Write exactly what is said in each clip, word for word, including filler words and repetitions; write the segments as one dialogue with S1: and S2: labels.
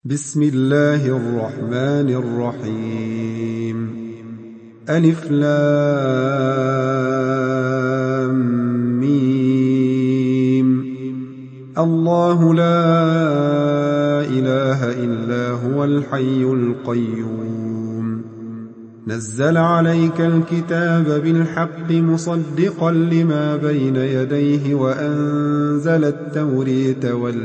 S1: بسم الله الرحمن الرحيم ألف لام ميم الله لا إله إلا هو الحي القيوم نزل عليك الكتاب بالحق مصدقا لما بين يديه وأنزل التوريت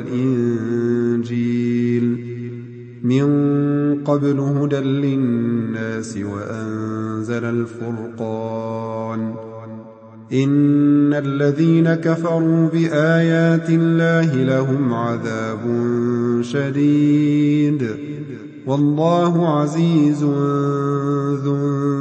S1: والإنجيل من قبل هدى للناس وأنزل الفرقان إن الذين كفروا بآيات الله لهم عذاب شديد والله عزيز ذو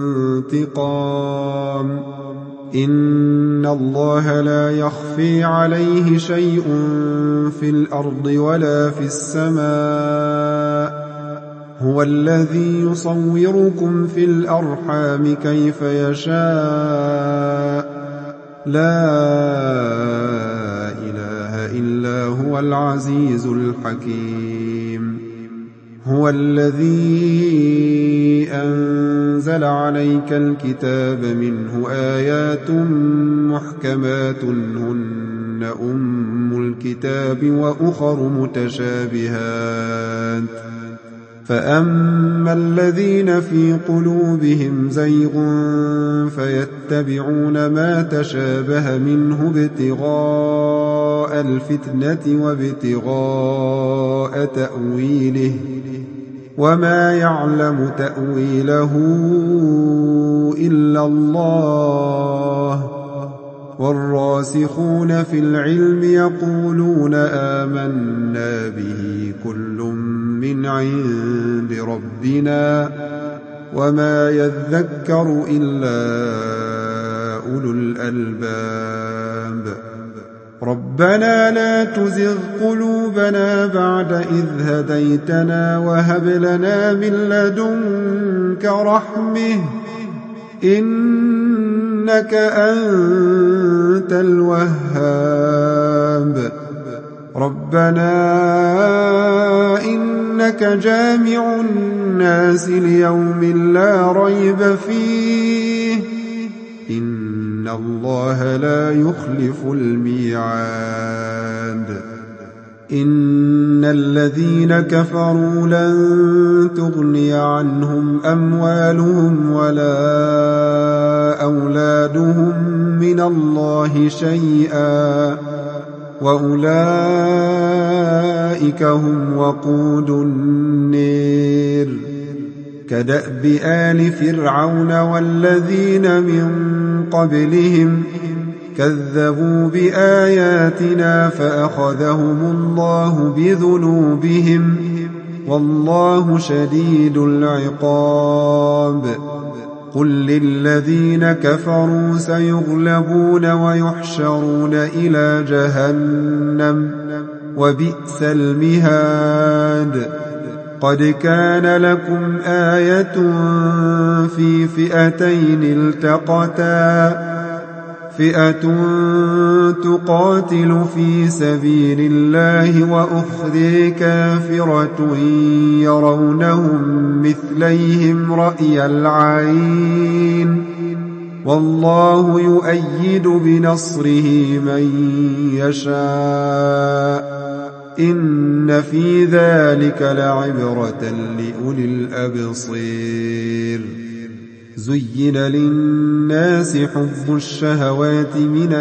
S1: انتقام إن الله لا يخفي عليه شيء في الأرض ولا في السماء هو الذي يصوركم في الأرحام كيف يشاء لا إله إلا هو العزيز الحكيم هو الذي أنزل عليك الكتاب منه آيات محكمات هن أم الكتاب وأخر متشابهات فأما الذين في قلوبهم زيغ فيتبعون ما تشابه منه ابتغاء الفتنة وابتغاء تأويله وما يعلم تأويله إلا الله والراسخون في العلم يقولون آمنا به كل من عند ربنا وما يذكر إلا أولو الألباب ربنا لا تزغ قلوبنا بعد إذ هديتنا وهب لنا من لدنك رحمة إنك أنت الوهاب ربنا إنك جامع الناس ليوم لا ريب فيه إن الله لا يخلف الميعاد إن الذين كفروا لن تغني عنهم أموالهم ولا أولادهم من الله شيئا وأولئك هم وقود النير كدأب آل فرعون والذين من قبلهم كذبوا بآياتنا فأخذهم الله بذنوبهم والله شديد العقاب قل للذين كفروا سيغلبون ويحشرون إلى جهنم وبئس المهاد قد كان لكم آية في فئتين التقتا فئة تقاتل في سبيل الله وأخرى كافرة يرونهم مثليهم رأي العين والله يؤيد بنصره من يشاء إن في ذلك لعبرة لأولي الأبصير زين للناس حب الشهوات من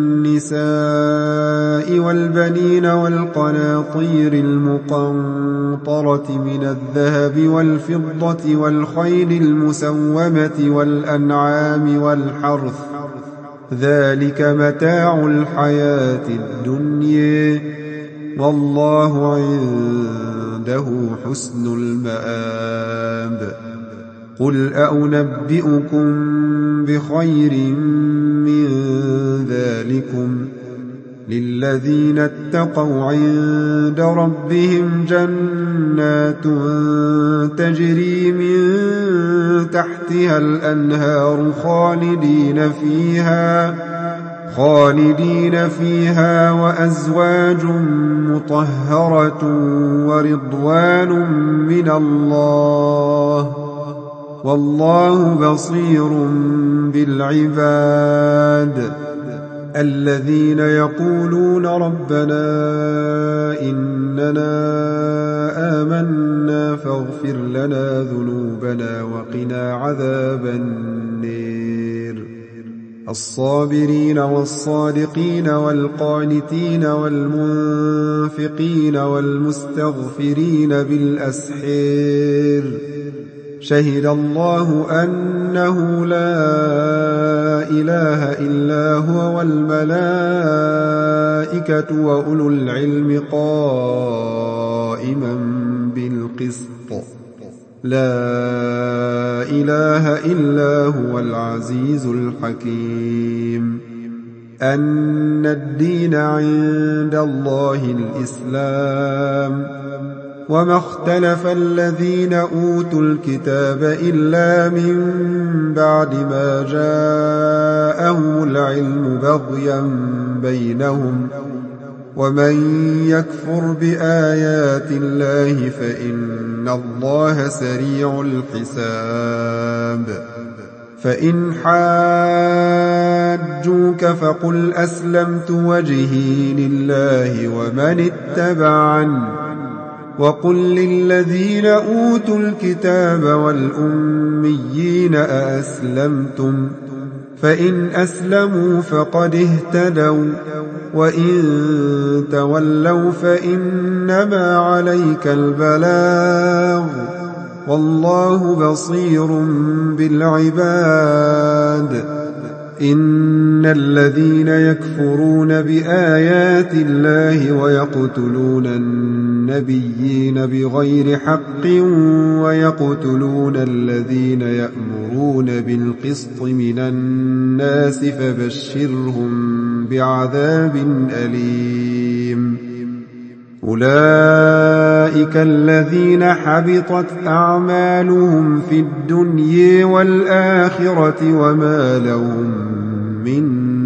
S1: النساء والبنين والقناطير المقنطرة من الذهب والفضة والخيل المسومة والأنعام والحرث ذلك متاع الحياة الدنيا والله عنده حسن المآب قل أنبئكم بخير من ذلكم للذين اتقوا عند ربهم جنات تجري من تحتها الأنهار خالدين فيها خالدين فيها وأزواج مطهرة ورضوان من الله والله بصير بالعباد الذين يقولون ربنا إننا آمنا فاغفر لنا ذنوبنا وقنا عذاب النار الصابرين والصادقين والقانتين والمنفقين والمستغفرين بالأسحار شهد الله أنه لا إله إلا هو والملائكة وأولو العلم قائما بالقسط لا إله إلا هو العزيز الحكيم أن الدين عند الله الإسلام وما اختلف الذين أوتوا الكتاب إلا من بعد ما جاءهم العلم بغيا بينهم ومن يكفر بآيات الله فإن الله سريع الحساب فإن حاجوك فقل أسلمت وجهي لله ومن اتبعني وقل للذين أوتوا الكتاب والأميين أأسلمتم فإن أسلموا فقد اهتدوا وإن تولوا فإنما عليك البلاغ والله بصير بالعباد إن الذين يكفرون بآيات الله ويقتلون النبيين بغير حق ويقتلون الذين يأمرون بالقسط من الناس فبشرهم بعذاب أليم أولئك الذين حبطت أعمالهم في الدنيا والآخرة وما لهم من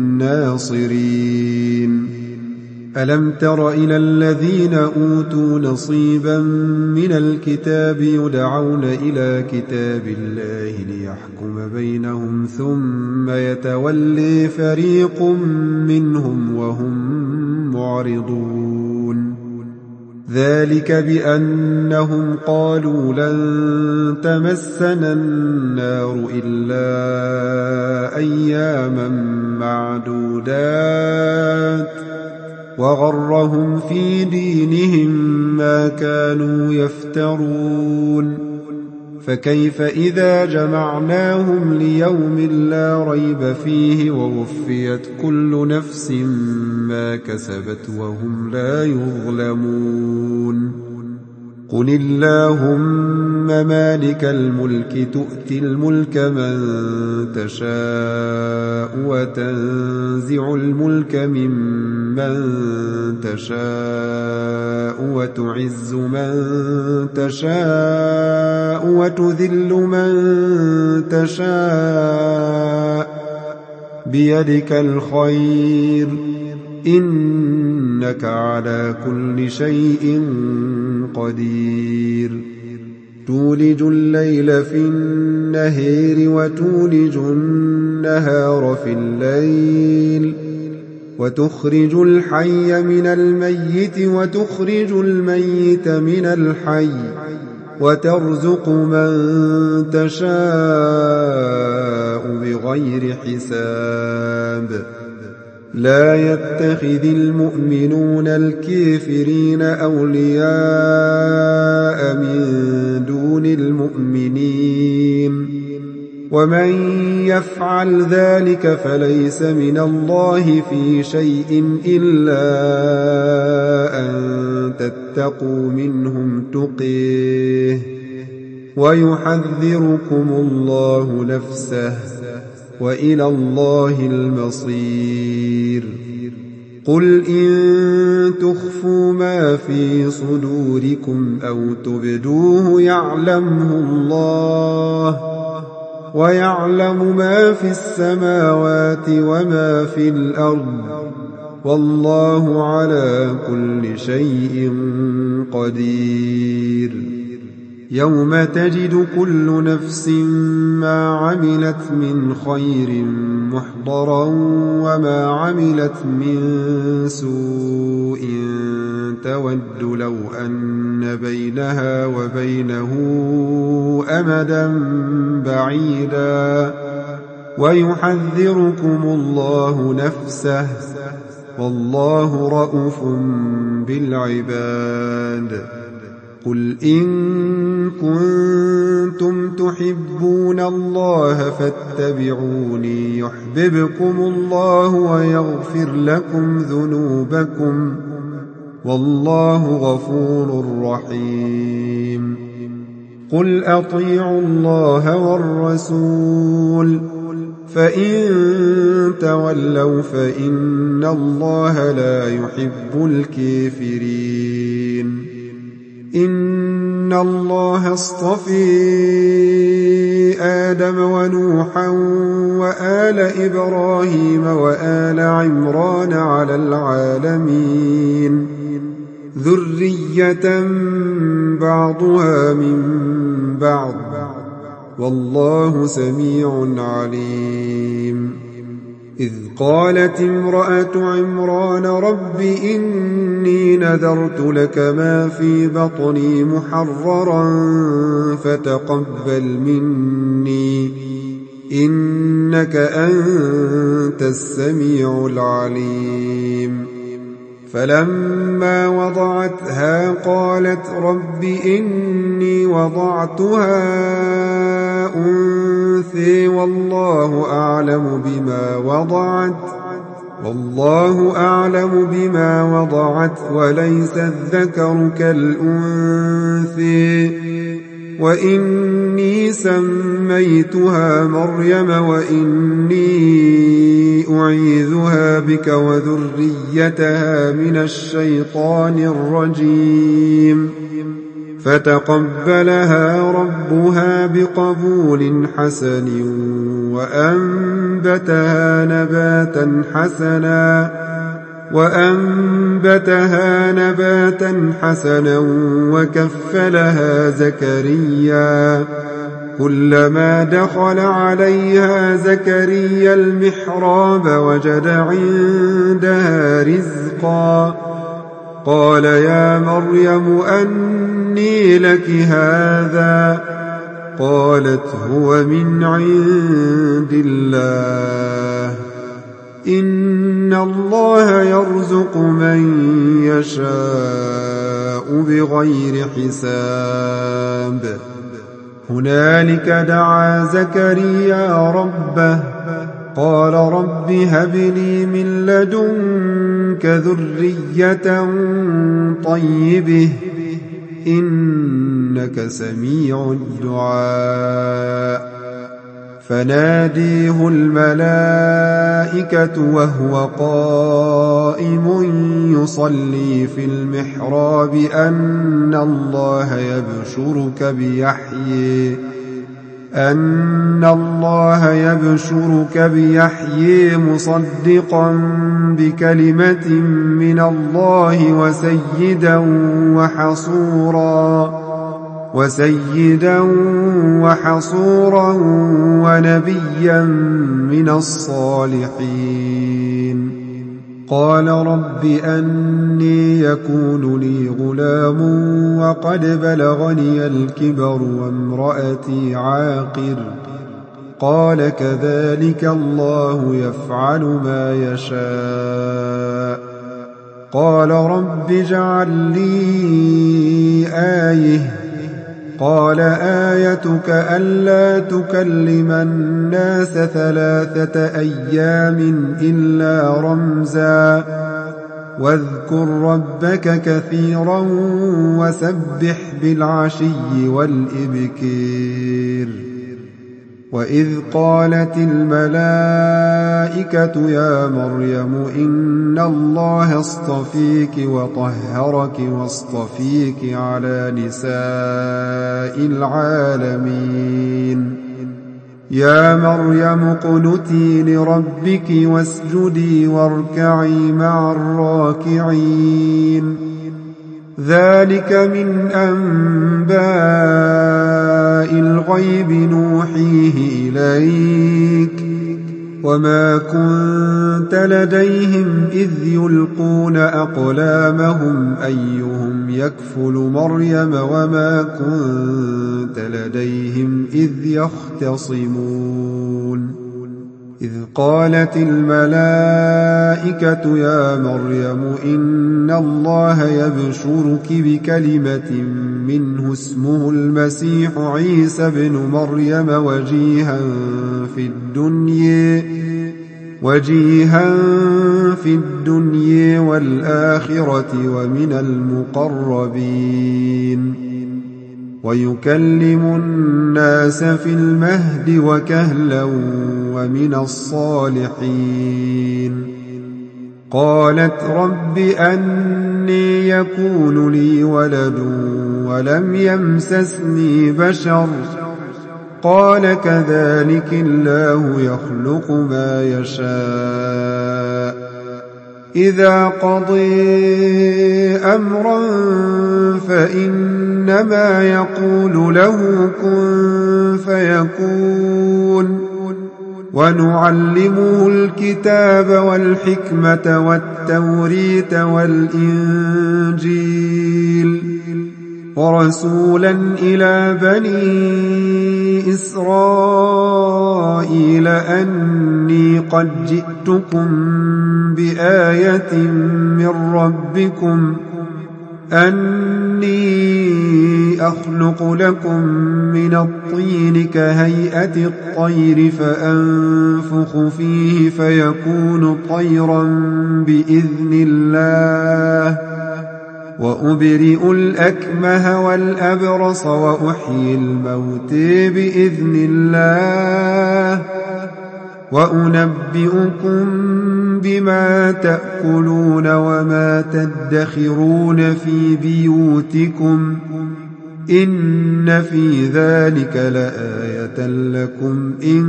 S1: ناصرين ألم تر إلى الذين أوتوا نصيبا من الكتاب يدعون إلى كتاب الله ليحكم بينهم ثم يتولي فريق منهم وهم معرضون ذلك بأنهم قالوا لن تمسنا النار إلا أياما معدودات وغرهم في دينهم ما كانوا يفترون فكيف إذا جمعناهم ليوم لا ريب فيه ووفيت كل نفس ما كسبت وهم لا يظلمون قل اللهم مالك الملك تؤتي الملك من تشاء وتنزع الملك ممن تشاء وتعز من تشاء وتذل من تشاء بيدك الخير إنك على كل شيء قدير تولج الليل في النهار وتولج النهار في الليل وتخرج الحي من الميت وتخرج الميت من الحي وترزق من تشاء بغير حساب لا يتخذ المؤمنون الكافرين أولياء من دون المؤمنين ومن يفعل ذلك فليس من الله في شيء إلا أن تتقوا منهم تقيه ويحذركم الله نفسه وإلى الله المصير قل إن تخفوا ما في صدوركم أو تبدوه يعلمه الله ويعلم ما في السماوات وما في الأرض والله على كل شيء قدير يوم تجد كل نفس ما عملت من خير محضرا وما عملت من سوء تود لو أن بينها وبينه أمدا بعيدا ويحذركم الله نفسه والله رءوف بالعباد قل إن كنتم تحبون الله فاتبعوني يحببكم الله ويغفر لكم ذنوبكم والله غفور رحيم قل أطيعوا الله والرسول فإن تولوا فإن الله لا يحب الكافرين إن الله اصطفى آدم ونوحا وآل إبراهيم وآل عمران على العالمين ذرية بعضها من بعض والله سميع عليم إذ قالت امرأة عمران رب إني نذرت لك ما في بطني محررا فتقبل مني إنك أنت السميع العليم فلما وضعتها قالت رب إني وضعتها أنثى والله أعلم بما وضعت والله أعلم بما وضعت وليس الذكر كالأنثى وإني سميتها مريم وإني أعيذها بك وذريتها من الشيطان الرجيم فتقبلها ربها بقبول حسن وأنبتها نباتا حسنا وأنبتها نباتا حسنا وكفلها زكريا كلما دخل عليها زكريا المحراب وجد عندها رزقا قال يا مريم أني لك هذا قالت هو من عند الله إن الله يرزق من يشاء بغير حساب هنالك دعا زكريا ربه قال رب هب لي من لدنك ذرية طيبة إنك سميع الدعاء فناديه الملائكة وهو قائم يصلي في المحراب أن الله يبشرك بيحيى أن الله يبشرك بيحيى مصدقا بكلمة من الله وسيدا وحصورا وسيدا وحصورا ونبيا من الصالحين قال رب أني يكون لي غلام وقد بلغني الكبر وامرأتي عاقر قال كذلك الله يفعل ما يشاء قال رب اجعل لي آية قال آيتك ألا تكلم الناس ثلاثة أيام إلا رمزا واذكر ربك كثيرا وسبح بالعشي والإبكير وإذ قالت الملائكة يا مريم إن الله اصطفيك وطهرك واصطفيك على نساء العالمين يا مريم اقنتي لربك واسجدي واركعي مع الراكعين ذلك من أنباء الغيب نوحيه إليك وما كنت لديهم إذ يلقون أقلامهم أيهم يكفل مريم وما كنت لديهم إذ يختصمون إذ قالت الملائكة يا مريم إن الله يبشرك بكلمة منه اسمه المسيح عيسى بن مريم وجيها في الدنيا وجيها في الدنيا والآخرة ومن المقربين ويكلم الناس في المهد وكهلا ومن الصالحين قالت رب أني يكون لي ولد ولم يمسسني بشر قال كذلك الله يخلق ما يشاء إذا قضي أمرا فإنما يقول له كن فيكون ونعلمه الكتاب والحكمة والتوريت والإنجيل ورسولا إلى بني إسرائيل أني قد جئتكم بآية من ربكم أني أخلق لكم من الطين كهيئة الطير فأنفخ فيه فيكون طيرا بإذن الله وأبرئ الأكمه والأبرص وأحيي الموت بإذن الله وأنبئكم بما تأكلون وما تدخرون في بيوتكم إن في ذلك لآية لكم إن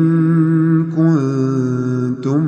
S1: كنتم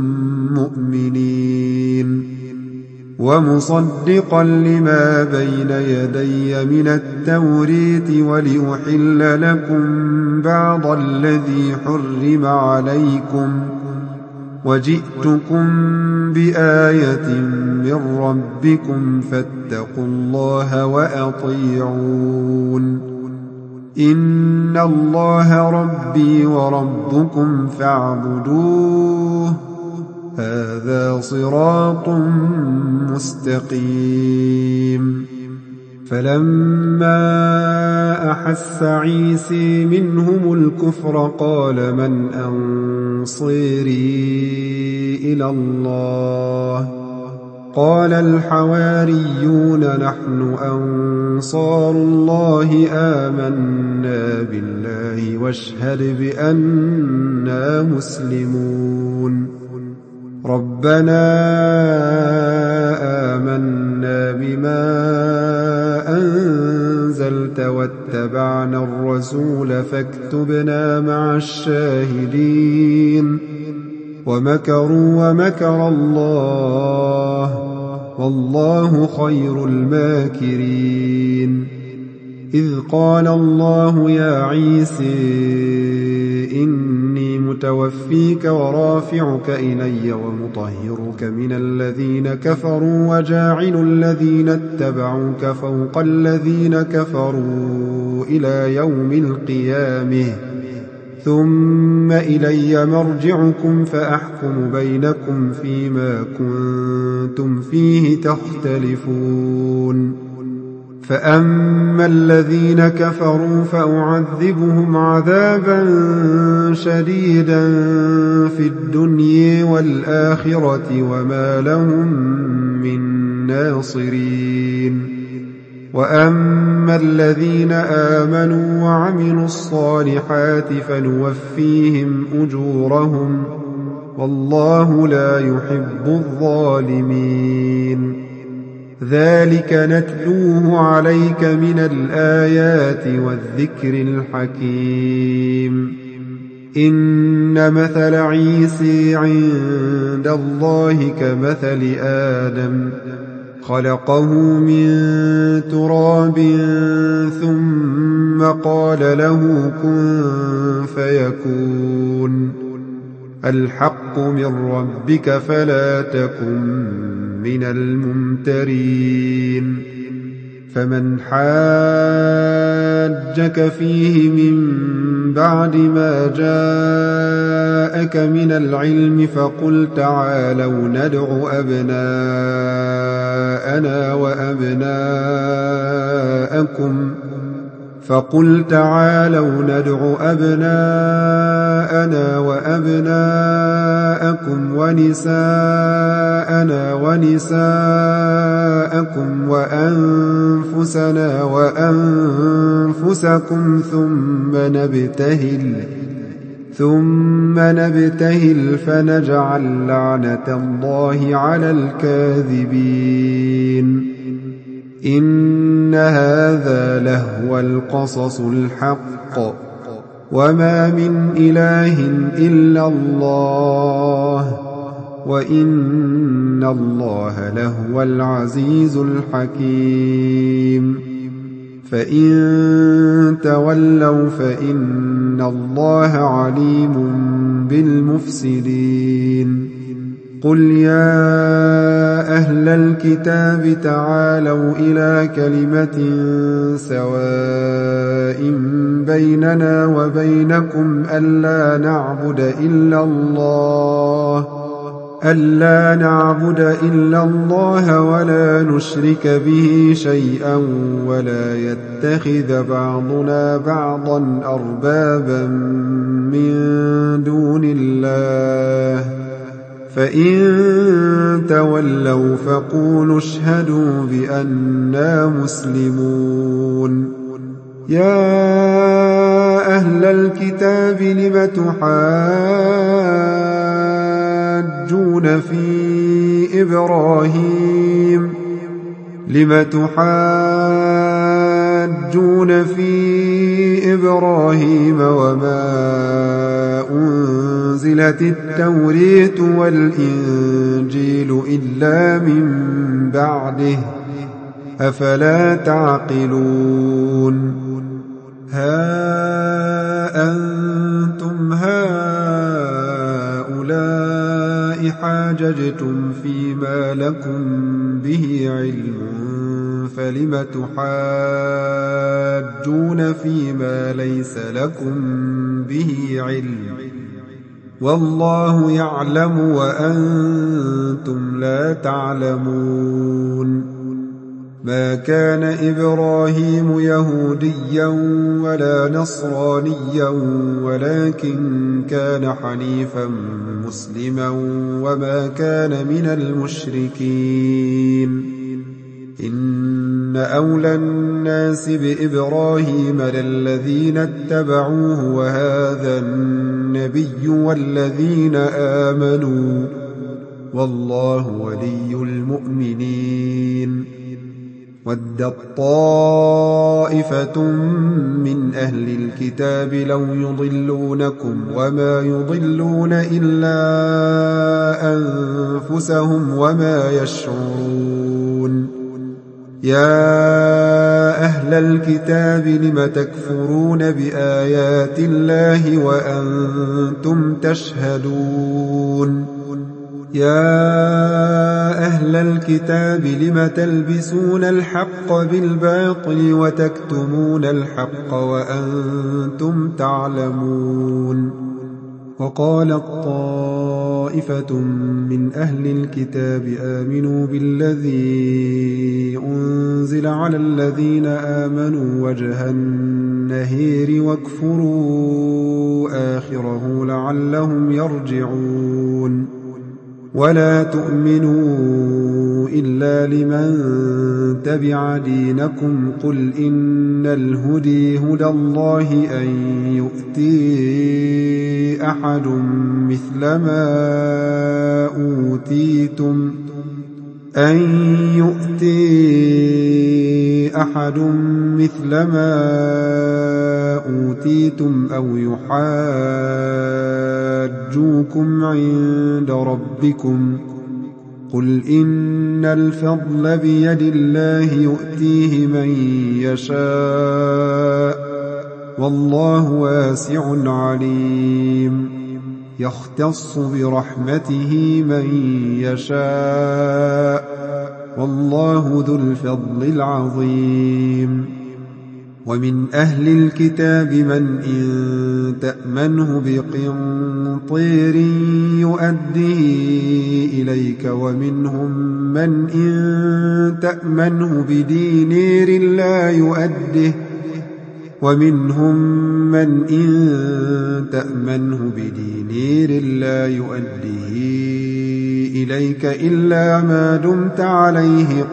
S1: مؤمنين ومصدقا لما بين يدي من التوريت ولأحل لكم بعض الذي حرم عليكم وجئتكم بآية من ربكم فاتقوا الله وأطيعون إن الله ربي وربكم فاعبدوه هذا صراط مستقيم فلما أحس عيسى منهم الكفر قال من أنصيري إلى الله قال الحواريون نحن أنصار الله آمنا بالله واشهد بأننا مسلمون ربنا آمنا بما أنزلت واتبعنا الرسول فاكتبنا مع الشاهدين ومكروا ومكر الله والله خير الماكرين إذ قال الله يا عيسى إني متوفيك ورافعك إلي ومطهرك من الذين كفروا وجاعل الذين اتبعوك فوق الذين كفروا إلى يوم القيامة ثم إلي مرجعكم فأحكم بينكم فيما كنتم فيه تختلفون فأما الذين كفروا فأعذبهم عذابا شديدا في الدنيا والآخرة وما لهم من ناصرين وأما الذين آمنوا وعملوا الصالحات فنوفيهم أجورهم والله لا يحب الظالمين ذلك نتلوه عليك من الآيات والذكر الحكيم إن مثل عيسى عند الله كمثل آدم خلقه من تراب ثم قال له كن فيكون الحق من ربك فلا تكن من الممترين فمن حاجك فيه من بعد ما جاءك من العلم فقل تعالوا ندع أبناءنا وأبناءكم فقل تعالوا ندع أبناءنا وأبناءكم ونساءنا ونساءكم وأنفسنا وأنفسكم ثم نبتهل ثم نبتهل فنجعل لعنة الله على الكاذبين إن هذا لهو القصص الحق وما من إله إلا الله وإن الله لهو العزيز الحكيم فإن تولوا فإن الله عليم بالمفسدين قل يا أهل الكتاب تعالوا إلى كلمة سواء بيننا وبينكم ألا نعبد إلا الله ألا نعبد إلا الله ولا نشرك به شيئا ولا يتخذ بعضنا بعضا أربابا من دون الله فإن تولوا فقولوا اشهدوا بأننا مسلمون يا أهل الكتاب لم تحاجون في إبراهيم لم تحاجون في إبراهيم وما أنزلت التوريت والإنجيل إلا من بعده أفلا تعقلون ها أنتم هؤلاء حاججتم فيما لكم به علم فلم تحاجون فيما ليس لكم به علم والله يعلم وأنتم لا تعلمون ما كان إبراهيم يهوديا ولا نصرانيا ولكن كان حنيفا مسلما وما كان من المشركين إن أولى الناس بإبراهيم للذين اتبعوه وهذا النبي والذين آمنوا والله ولي المؤمنين ودت طائفة من أهل الكتاب لو يضلونكم وما يضلون إلا أنفسهم وما يشعرون يا أهل الكتاب لم تكفرون بآيات الله وأنتم تشهدون يا أهل الكتاب لم تلبسون الحق بالباطل وتكتمون الحق وأنتم تعلمون وقالت طائفة من أهل الكتاب آمنوا بالذي أنزل على الذين آمنوا وجه النهير واكفروا آخره لعلهم يرجعون ولا تؤمنوا إلا لمن تبع دينكم قل إن الهدي هدى الله أن يؤتي أحد مثل ما أوتيتم أن يؤتي أحد مثل ما أوتيتم أو يحاجوكم عند ربكم قل إن الفضل بيد الله يؤتيه من يشاء والله واسع عليم يختص برحمته من يشاء والله ذو الفضل العظيم ومن أهل الكتاب من إن تأمنه بقنطير يؤديه إليك ومنهم من إن تأمنه بدينار لا يؤديه ومنهم من إن تأمنه بدينار لا يؤديه إليك إلا ما دمت عليه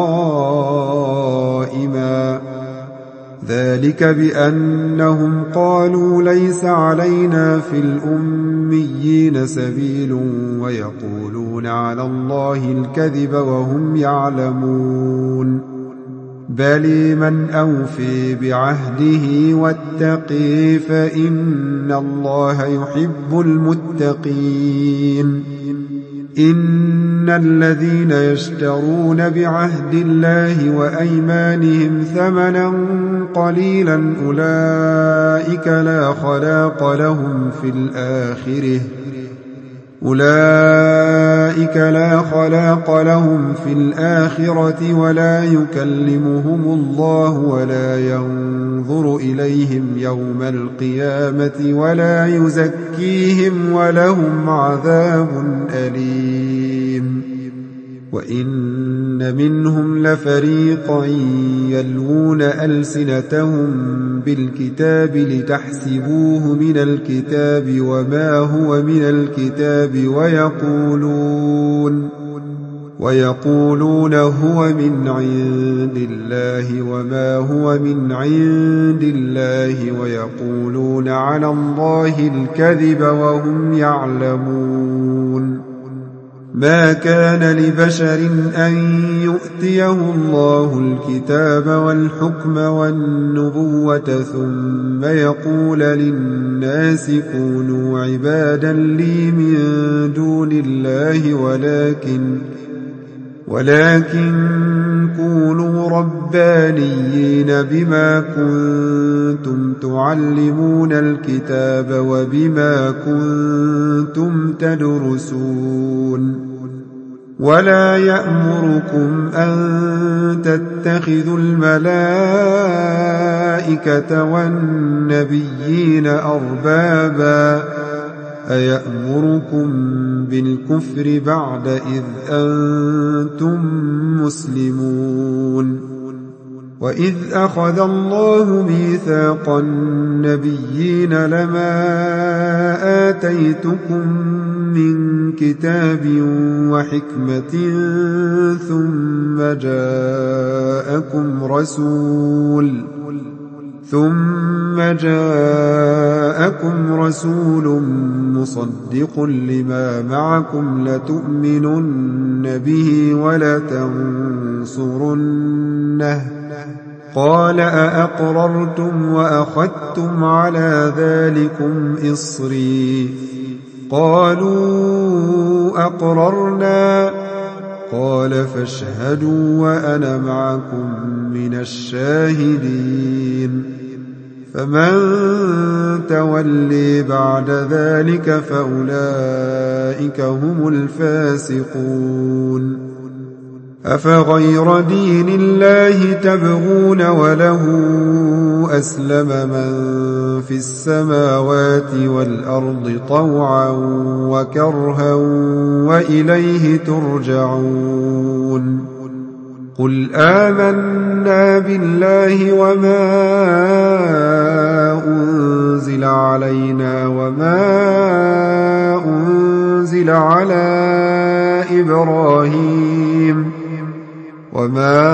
S1: قائما ذلك بأنهم قالوا ليس علينا في الأميين سبيل ويقولون على الله الكذب وهم يعلمون بل من أوفي بعهده واتقي فإن الله يحب المتقين إن الذين يشترون بعهد الله وأيمانهم ثمنا قليلا أولئك لا خلاق لهم في الآخرة أولئك لا خلاق لهم في الآخرة ولا يكلمهم الله ولا ينظر إليهم يوم القيامة ولا يزكيهم ولهم عذاب أليم وإن منهم لفريقا يلوون ألسنتهم بالكتاب لتحسبوه من الكتاب وما هو من الكتاب ويقولون ويقولون هو من عند الله وما هو من عند الله ويقولون على الله الكذب وهم يعلمون ما كان لبشر أن يؤتيه الله الكتاب والحكم والنبوة ثم يقول للناس كونوا عبادا لي من دون الله ولكن ولكن كونوا ربانيين بما كنتم تعلمون الكتاب وبما كنتم تدرسون ولا يأمركم أن تتخذوا الملائكة والنبيين أربابا أيأمركم بالكفر بعد إذ أنتم مسلمون وإذ أخذ الله ميثاق النبيين لما آتيتكم من كتاب وحكمة ثم جاءكم رسول ثم جاءكم رسول مصدق لما معكم لتؤمنن به ولتنصرنه قال أأقررتم وأخذتم على ذلكم إصري قالوا أقررنا قال فاشهدوا وأنا معكم من الشاهدين فمن تولي بعد ذلك فأولئك هم الفاسقون أفغير دين الله تبغون وله أسلم من في السماوات والأرض طوعا وكرها وإليه ترجعون قل آمنا بالله وما أنزل علينا وما أنزل على إبراهيم وما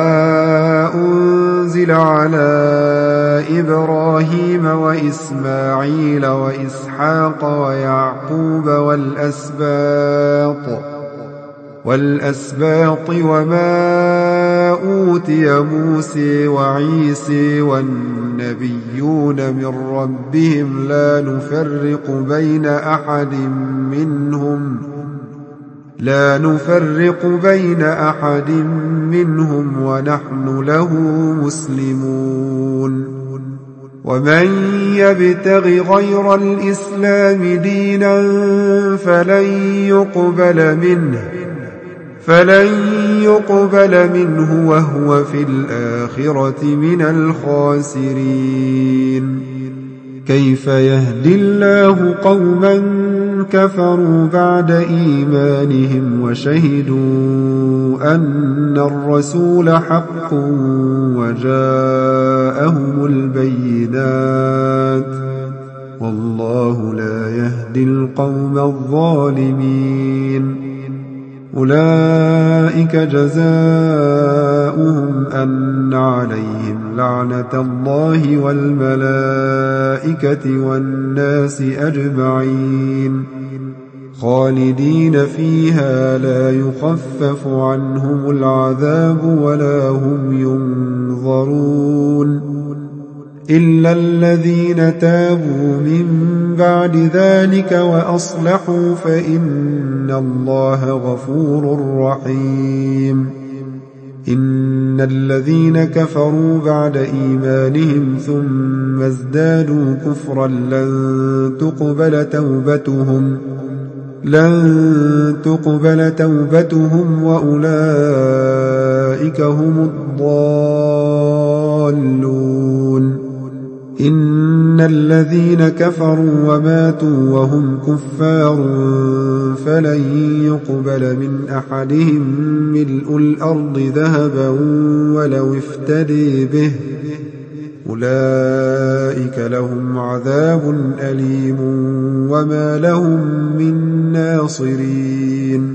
S1: أنزل على إبراهيم وإسماعيل وإسحاق ويعقوب والأسباط والأسباط وما أوتي موسى وعيسى والنبيون من ربهم لا نفرق بين أحد منهم لا نفرق بين أحد منهم ونحن له مسلمون ومن يبتغ غير الإسلام دينا فلن يقبل منه فلن يقبل منه وهو في الآخرة من الخاسرين كيف يهدي الله قوما كفروا بعد إيمانهم وشهدوا أن الرسول حق وجاءهم البينات والله لا يهدي القوم الظالمين أولئك جزاؤهم أن عليهم لعنة الله والملائكة والناس أجمعين خالدين فيها لا يخفف عنهم العذاب ولا هم ينظرون إلا الذين تابوا من بعد ذلك وأصلحوا فإن الله غفور رحيم إن الذين كفروا بعد إيمانهم ثم ازدادوا كفرا لن تقبل توبتهم لن تقبل توبتهم وأولئك هم الضالون إن الذين كفروا وماتوا وهم كفار فلن يقبل من أحدهم ملء الأرض ذهبا ولو افتدي به أولئك لهم عذاب أليم وما لهم من ناصرين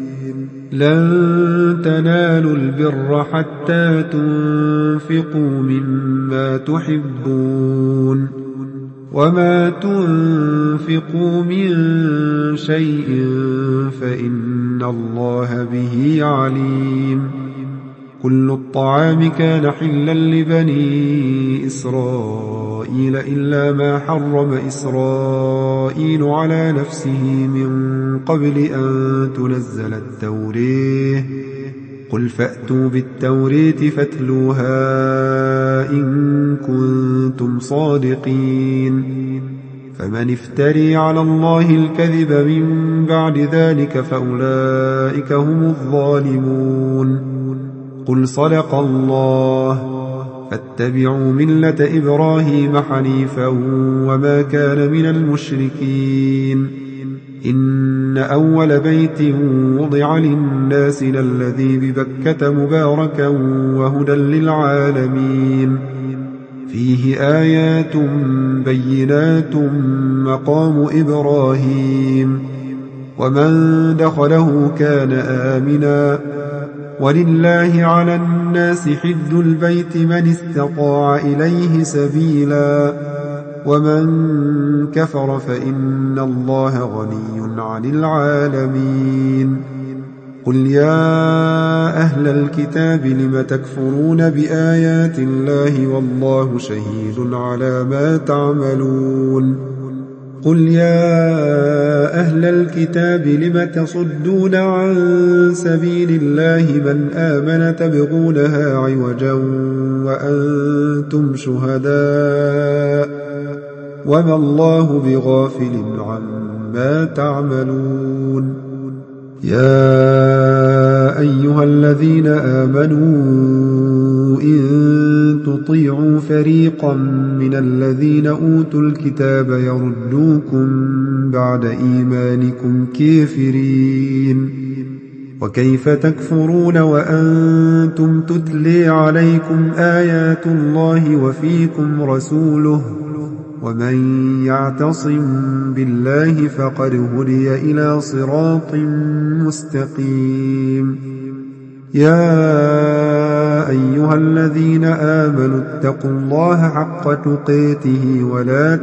S1: لن تنالوا البر حتى تنفقوا مما تحبون وما تنفقوا من شيء فإن الله به عليم كل الطعام كان حلا لبني إسرائيل إلا ما حرم إسرائيل على نفسه من قبل أن تنزل التوريه قل فأتوا بالتورية فاتلوها إن كنتم صادقين فمن افتري على الله الكذب من بعد ذلك فأولئك هم الظالمون قل صدق الله فاتبعوا ملة إبراهيم حنيفا وما كان من المشركين إن أول بيت وضع للناس للذي ببكة مباركا وهدى للعالمين فيه آيات بينات مقام إبراهيم ومن دخله كان آمنا ولله على الناس حج البيت من استطاع إليه سبيلا ومن كفر فإن الله غني عن العالمين قل يا أهل الكتاب لم تكفرون بآيات الله والله شهيد على ما تعملون قل يا أهل الكتاب لم تصدون عن سبيل الله من آمن تبغونها عوجا وأنتم شهداء وما الله بغافل عما تعملون يا أيها الذين آمنوا إن تطيعوا فريقا من الذين أوتوا الكتاب يردوكم بعد إيمانكم كافرين وكيف تكفرون وأنتم تتلي عليكم آيات الله وفيكم رسوله ومن يعتصم بالله فقد هدي إلى صراط مستقيم يا أيها الذين آمنوا اتقوا الله حق تقاته ولا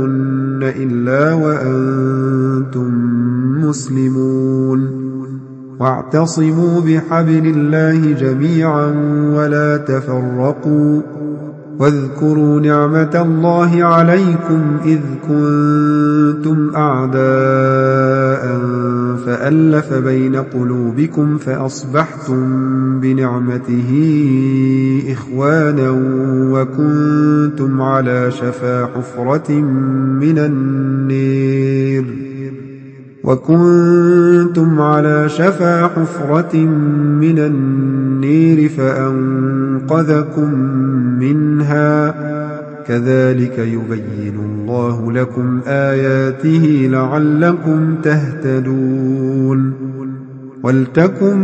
S1: تموتن إلا وأنتم مسلمون واعتصموا بحبل الله جميعا ولا تفرقوا واذكروا نعمة الله عليكم إذ كنتم أعداء فألف بين قلوبكم فأصبحتم بنعمته إخوانا وكنتم على شفا حفرة من النار وكنتم على شفا حفرة من النار فأنقذكم منها كذلك يبين الله لكم آياته لعلكم تهتدون ولتكن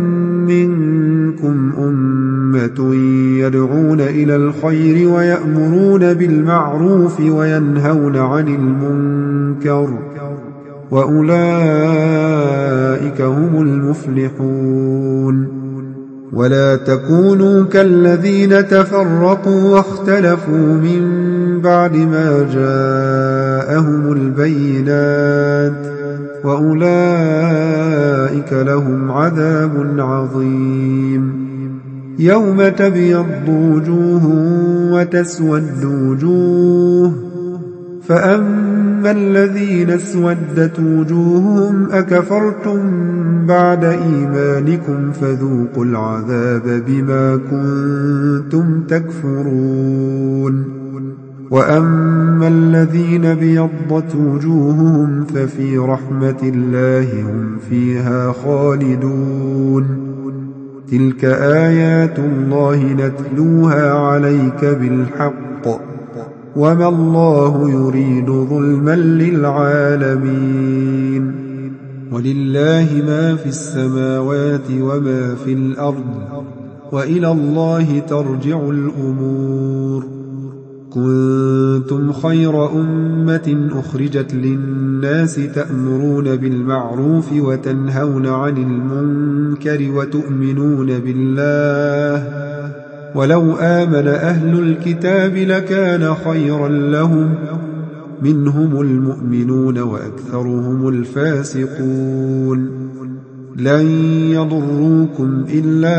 S1: منكم أمة يدعون إلى الخير ويأمرون بالمعروف وينهون عن المنكر وأولئك هم المفلحون ولا تكونوا كالذين تفرقوا واختلفوا من بعد ما جاءهم البينات وأولئك لهم عذاب عظيم يوم تبيض وجوه وتسود وجوه فأما الذين اسودت وجوههم أكفرتم بعد إيمانكم فذوقوا العذاب بما كنتم تكفرون وأما الذين بيضت وجوههم ففي رحمة الله هم فيها خالدون تلك آيات الله نتلوها عليك بالحق وما الله يريد ظلما للعالمين ولله ما في السماوات وما في الأرض وإلى الله ترجع الأمور كنتم خير أمة أخرجت للناس تأمرون بالمعروف وتنهون عن المنكر وتؤمنون بالله ولو آمن أهل الكتاب لكان خيرا لهم منهم المؤمنون وأكثرهم الفاسقون لن يضروكم إلا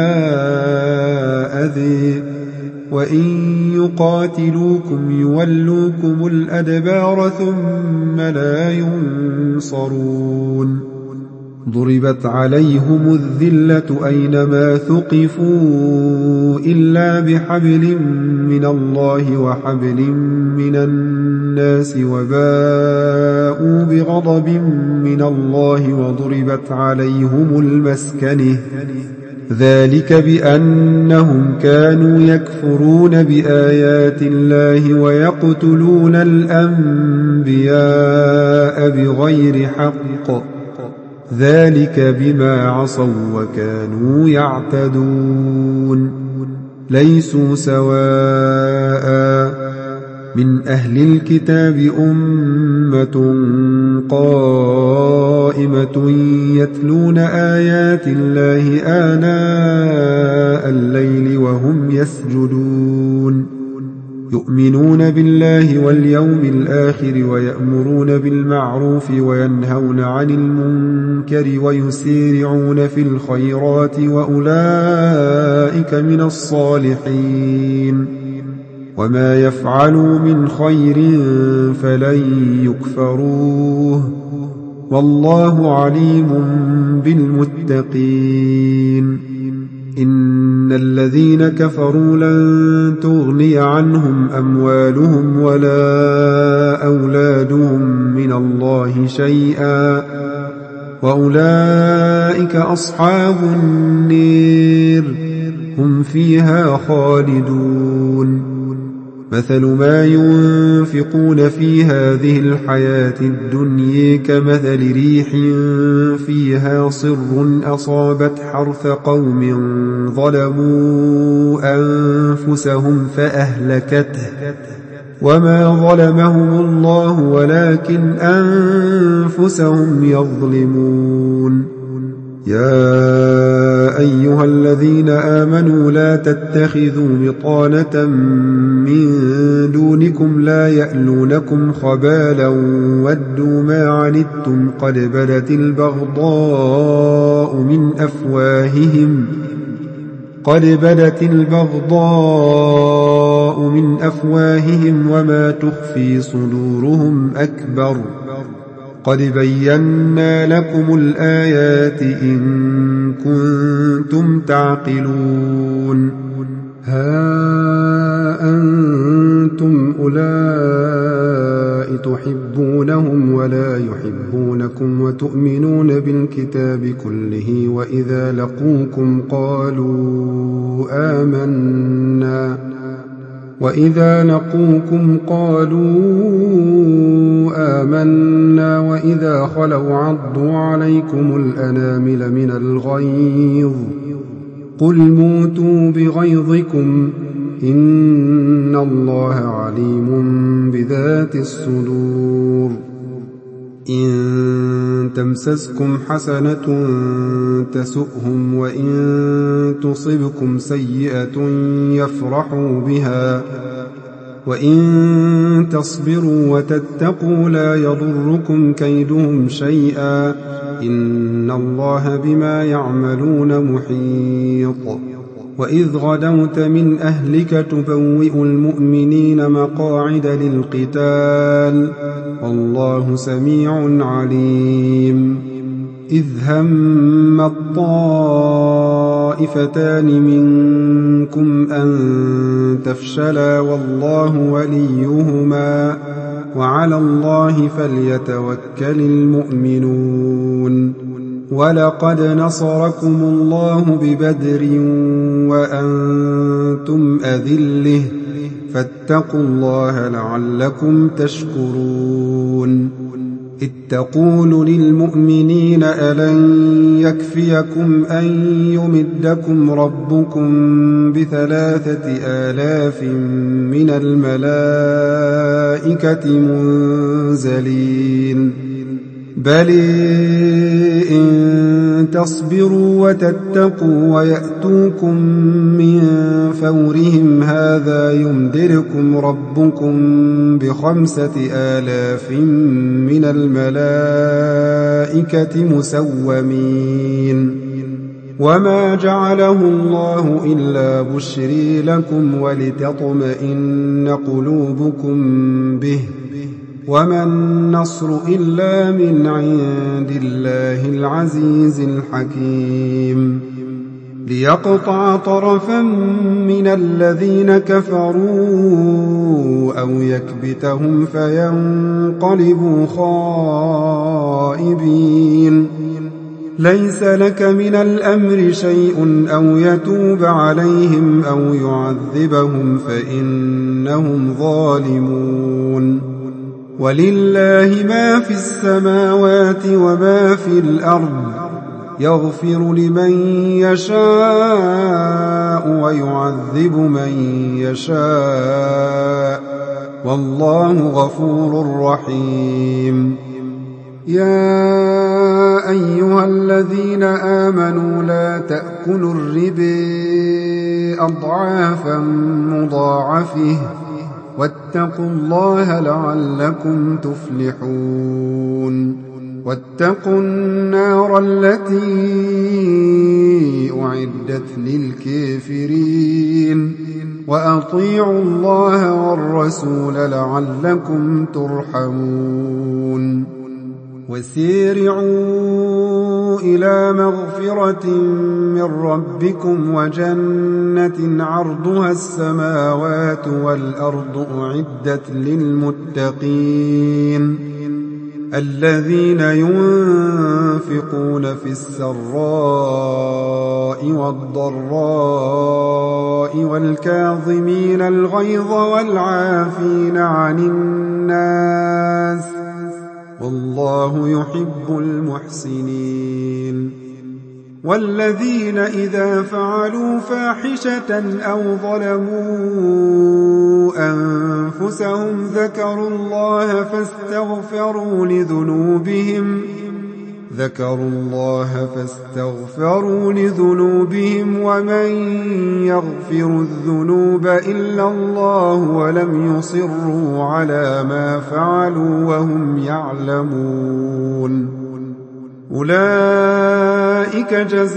S1: أذى وإن يقاتلوكم يولوكم الأدبار ثم لا ينصرون ضربت عليهم الذلة أينما ثقفوا إلا بحبل من الله وحبل من الناس وباءوا بغضب من الله وضربت عليهم المسكنة ذلك بأنهم كانوا يكفرون بآيات الله ويقتلون الأنبياء بغير حق ذلك بما عصوا وكانوا يعتدون ليسوا سواء من أهل الكتاب أمة قائمة يتلون آيات الله آناء الليل وهم يسجدون يؤمنون بالله واليوم الآخر ويأمرون بالمعروف وينهون عن المنكر ويسارعون في الخيرات وأولئك من الصالحين وما يفعلوا من خير فلن يكفروه والله عليم بالمتقين إن الذين كفروا لن تغني عنهم أموالهم ولا أولادهم من الله شيئا وأولئك أصحاب النار هم فيها خالدون مثل ما ينفقون في هذه الحياة الدنيا كمثل ريح فيها صر أصابت حرث قوم ظلموا أنفسهم فأهلكته وما ظلمهم الله ولكن أنفسهم يظلمون يا أيها الذين آمنوا لا تتخذوا بطانة من دونكم لا يألونكم خبالا ودوا ما عنتم قد بدت البغضاء من أفواههم قد بدت البغضاء من أفواههم وما تخفي صدورهم أكبر قد بينا لكم الآيات إن كنتم تعقلون ها أنتم أولئك تحبونهم ولا يحبونكم وتؤمنون بالكتاب كله وإذا لقوكم قالوا آمنا وإذا لقوكم قالوا آمنا وإذا خلوا عضوا عليكم الأنامل من الغيظ قل موتوا بغيظكم إن الله عليم بذات الصدور إن تمسسكم حسنة تسؤهم وإن تصبكم سيئة يفرحوا بها وإن تصبروا وتتقوا لا يضركم كيدهم شيئا إن الله بما يعملون محيط وإذ غدوت من أهلك تبوئ المؤمنين مقاعد للقتال والله سميع عليم إذ هم الطائفتان منكم أن تفشلا والله وليهما وعلى الله فليتوكل المؤمنون ولقد نصركم الله ببدر وأنتم أذلة فاتقوا الله لعلكم تشكرون إذ تقول للمؤمنين ألن يكفيكم أن يمدكم ربكم بثلاثة آلاف من الملائكة منزلين بل إن تصبروا وتتقوا ويأتوكم من فورهم هذا يمدركم ربكم بخمسة آلاف من الملائكة مسومين وما جعله الله إلا بشري لكم ولتطمئن قلوبكم به وما النصر إلا من عند الله العزيز الحكيم ليقطع طرفا من الذين كفروا أو يكبتهم فينقلبوا خائبين ليس لك من الأمر شيء أو يتوب عليهم أو يعذبهم فإنهم ظالمون ولله ما في السماوات وما في الأرض يغفر لمن يشاء ويعذب من يشاء والله غفور رحيم يا أيها الذين آمنوا لا تأكلوا الربا أضعافا مضاعفة واتقوا الله لعلكم تفلحون واتقوا النار التي أعدت للكافرين وأطيعوا الله والرسول لعلكم ترحمون وسارعوا إلى مغفرة من ربكم وجنة عرضها السماوات والأرض أعدت للمتقين الذين ينفقون في السراء والضراء والكاظمين الغيظ والعافين عن الناس والله يحب المحسنين والذين إذا فعلوا فاحشة أو ظلموا أنفسهم ذكروا الله فاستغفروا لذنوبهم ذكروا الله فاستغفروا لذنوبهم ومن يغفر الذنوب إلا الله ولم يصروا على ما فعلوا وهم يعلمون أولئك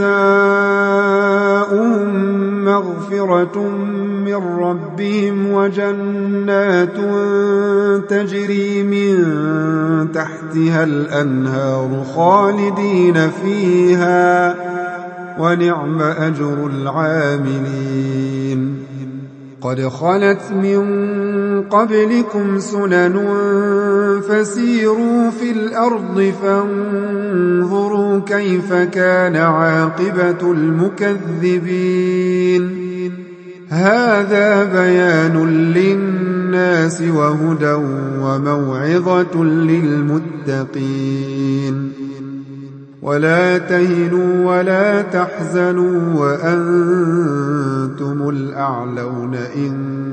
S1: جزاؤهم مغفرة من ربهم وجنات تجري من تحتها الأنهار خالدين فيها ونعم أجر العاملين قد خلت من قبلكم سنن فسيروا في الأرض فانظروا كيف كان عاقبة المكذبين هذا بيان للناس وهدى وموعظة للمتقين ولا تهنوا ولا تحزنوا وأنتم الأعلون إن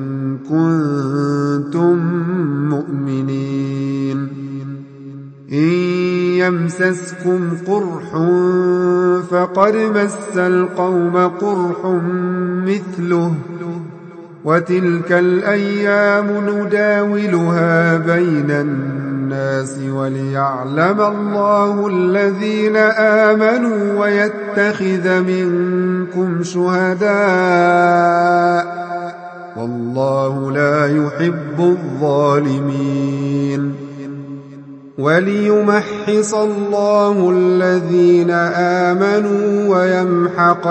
S1: كنتم مؤمنين إن يمسسكم قرح فقد مس القوم قرح مثله وتلك الأيام نداولها بين الناس وليعلم الله الذين آمنوا ويتخذ منكم شهداء والله لا يحب الظالمين وليمحص الله الذين آمنوا ويمحق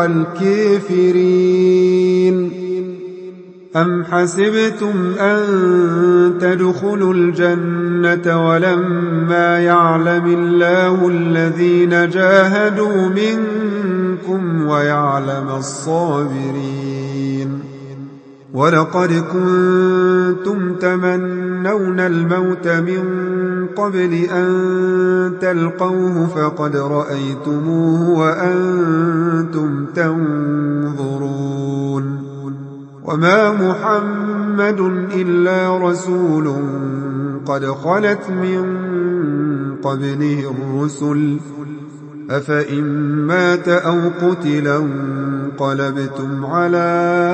S1: الكافرين أم حسبتم أن تدخلوا الجنة ولما يعلم الله الذين جاهدوا منكم ويعلم الصابرين ولقد كنتم تمنون الموت من قبل أن تلقوه فقد رأيتموه وأنتم تنظرون وما محمد إلا رسول قد خلت من قبله الرسل أفإن مات أو قتل انقلبتم على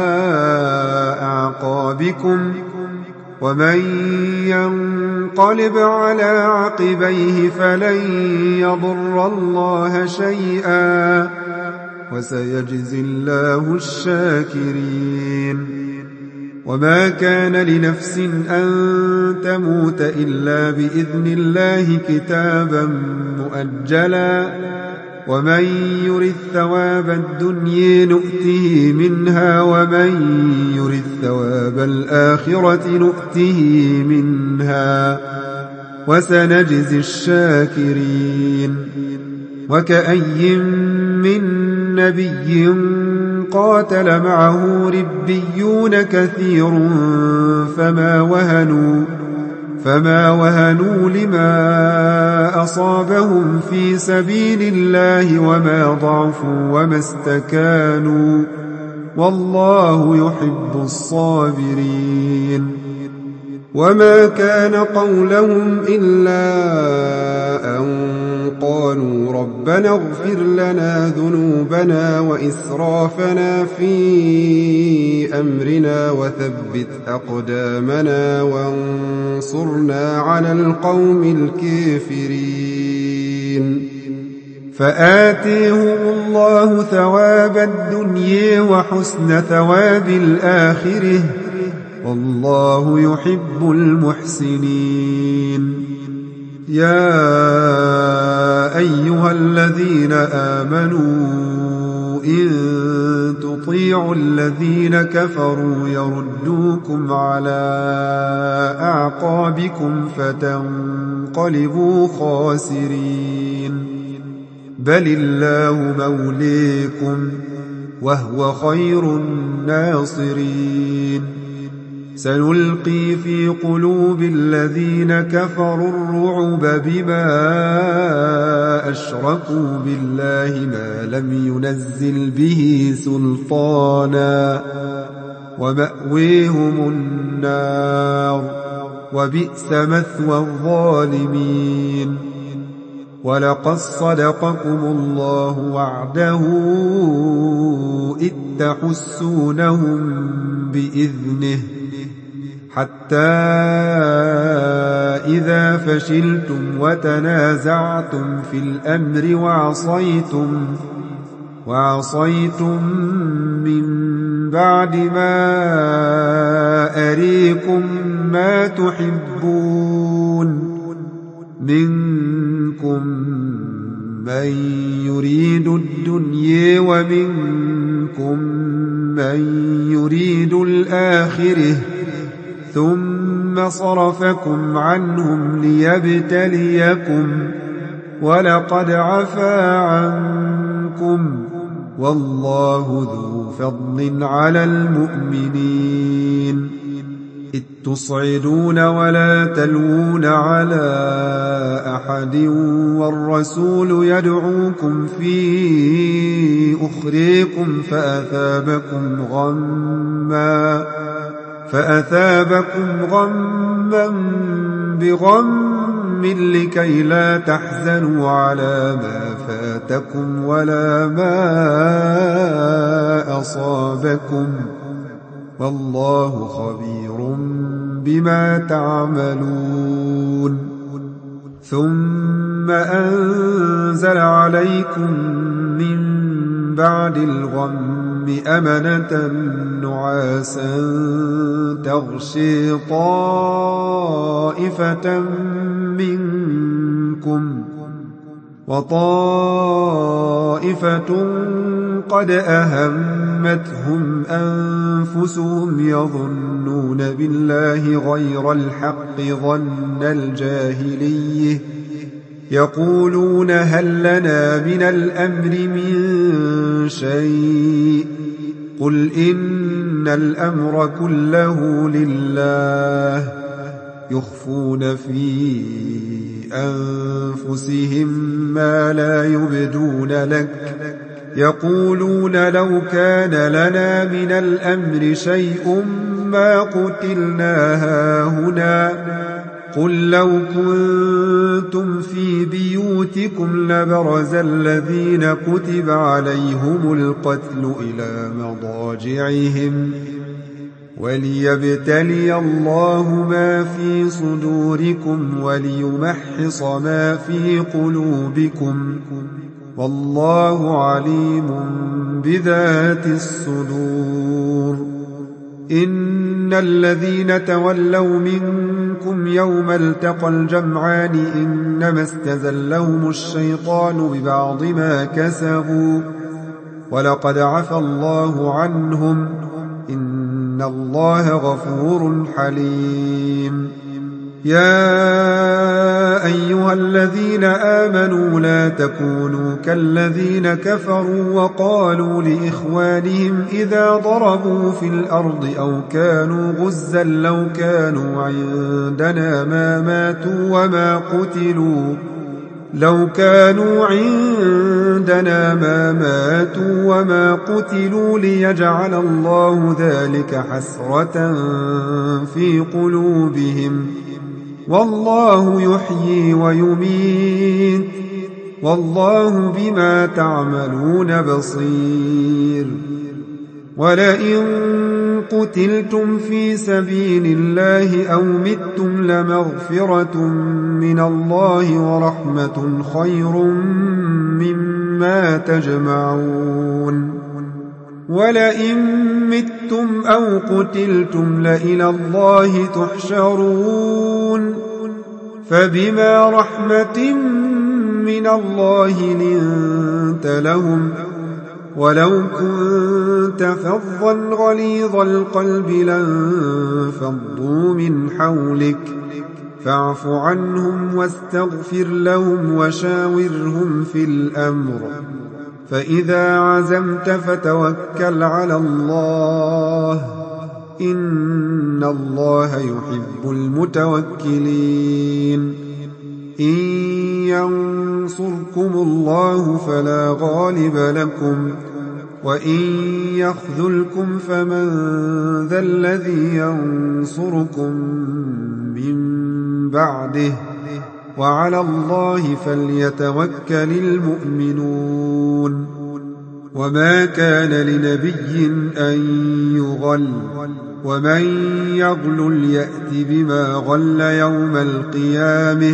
S1: أعقابكم ومن ينقلب على عقبيه فلن يضر الله شيئا وسيجزي الله الشاكرين وما كان لنفس أن تموت إلا بإذن الله كتابا مؤجلا ومن يرد ثواب الدنيا نؤته منها ومن يرد ثواب الآخرة نؤته منها وسنجزي الشاكرين وكأي من نبي قاتل معه ربيون كثير فما وهنوا فما وهنوا لما أصابهم في سبيل الله وما ضعفوا وما استكانوا والله يحب الصابرين وما كان قولهم إلا أن قالوا ربنا اغفر لنا ذنوبنا وإسرافنا في أمرنا وثبت أقدامنا وانصرنا على القوم الكافرين فآتيهم الله ثواب الدنيا وحسن ثواب الآخرة والله يحب المحسنين يا أيها الذين آمنوا إن تطيعوا الذين كفروا يردوكم على أعقابكم فتنقلبوا خاسرين بل الله موليكم وهو خير الناصرين سنلقي في قلوب الذين كفروا الرعب بما أشركوا بالله ما لم ينزل به سلطانا ومأويهم النار وبئس مثوى الظالمين ولقد صدقكم الله وعده إذ تحسونهم بإذنه حتى إذا فشلتم وتنازعتم في الأمر وعصيتم وعصيتم من بعد ما أريكم ما تحبون منكم من يريد الدنيا ومنكم من يريد الآخرة ثم صرفكم عنهم ليبتليكم ولقد عفا عنكم والله ذو فضل على المؤمنين إذ تصعدون ولا تلوون على أحد والرسول يدعوكم في أخريكم فأثابكم غما فأثابكم غما بغم لكي لا تحزنوا على ما فاتكم ولا ما أصابكم والله خبير بما تعملون ثم أنزل عليكم من بعد الغم أمنة نعاسا تغشي طائفة منكم وطائفة قد أهمتهم أنفسهم يظنون بالله غير الحق ظن الجاهلية يقولون هل لنا من الأمر من شيء قل إن الأمر كله لله يخفون في أنفسهم ما لا يبدون لك يقولون لو كان لنا من الأمر شيء ما قتلنا هاهنا قل لو كنتم في بيوتكم لبرز الذين كتب عليهم القتل إلى مضاجعهم وليبتلي الله ما في صدوركم وليمحص ما في قلوبكم والله عليم بذات الصدور إن الذين تولوا منكم يوم التقى الجمعان إنما استزلهم الشيطان ببعض ما كسبوا ولقد عفى الله عنهم إن الله غفور حليم يا أيها الذين آمنوا لا تكونوا كالذين كفروا وقالوا لإخوانهم إذا ضربوا في الأرض أو كانوا غزا لو كانوا عندنا ما ماتوا وما قتلوا لو كانوا عندنا ما ماتوا وما قتلوا ليجعل الله ذلك حسرة في قلوبهم والله يحيي ويميت والله بما تعملون بصير ولئن قتلتم في سبيل الله أو متم لمغفرة من الله ورحمة خير مما تجمعون ولئن متم أو قتلتم لإلى الله تحشرون فبما رحمة من الله لنت لهم ولو كنت فظا غليظ القلب لانفضوا من حولك فاعف عنهم واستغفر لهم وشاورهم في الأمر فإذا عزمت فتوكل على الله إن الله يحب المتوكلين إن ينصركم الله فلا غالب لكم وإن يخذلكم فمن ذا الذي ينصركم من بعده وعلى الله فليتوكل المؤمنون وما كان لنبي أن يغل ومن يغل يأت بما غل يوم القيامة